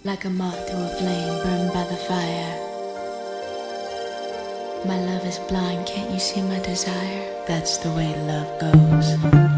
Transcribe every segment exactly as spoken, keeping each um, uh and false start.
Like a moth to a flame burned by the fire. My love is blind, can't you see my desire? That's the way love goes.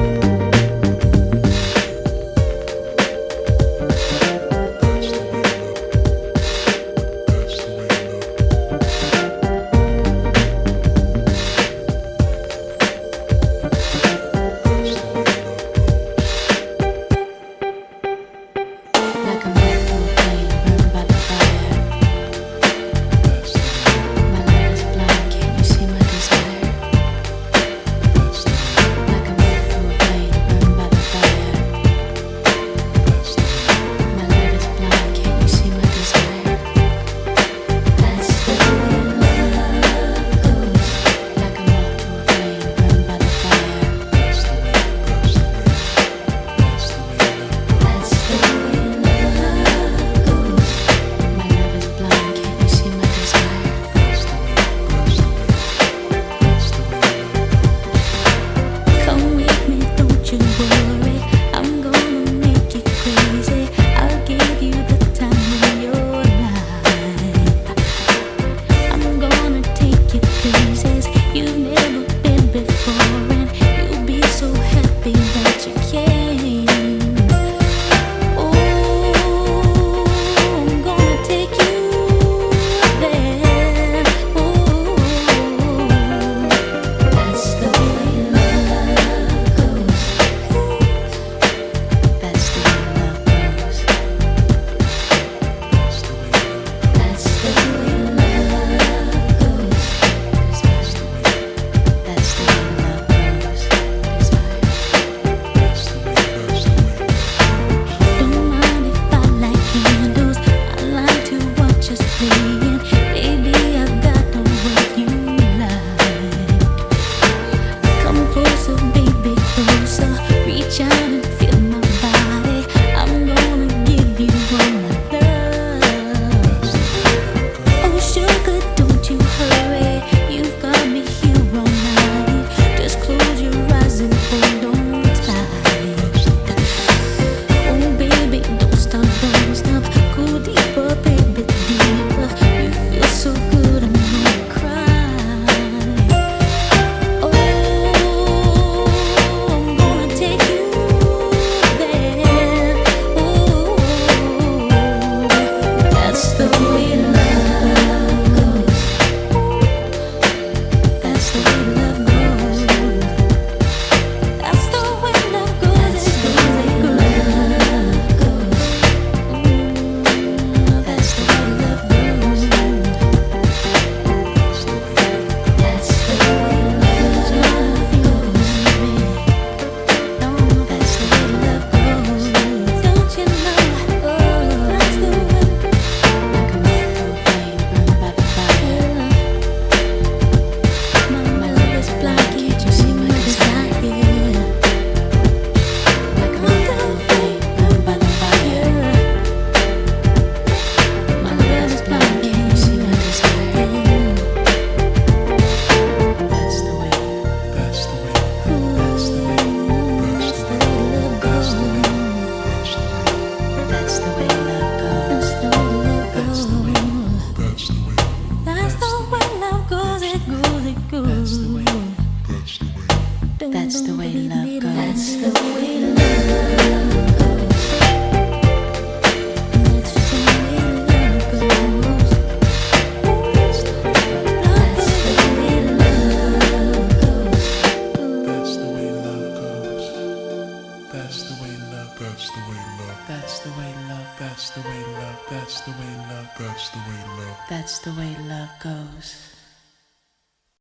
That's the way love goes. That's the way love goes. That's the way love goes. That's the way love goes. That's the way love goes. That's the way love. That's the way love. That's the way love. That's the way love. That's the way love. That's the way love. That's the way love goes.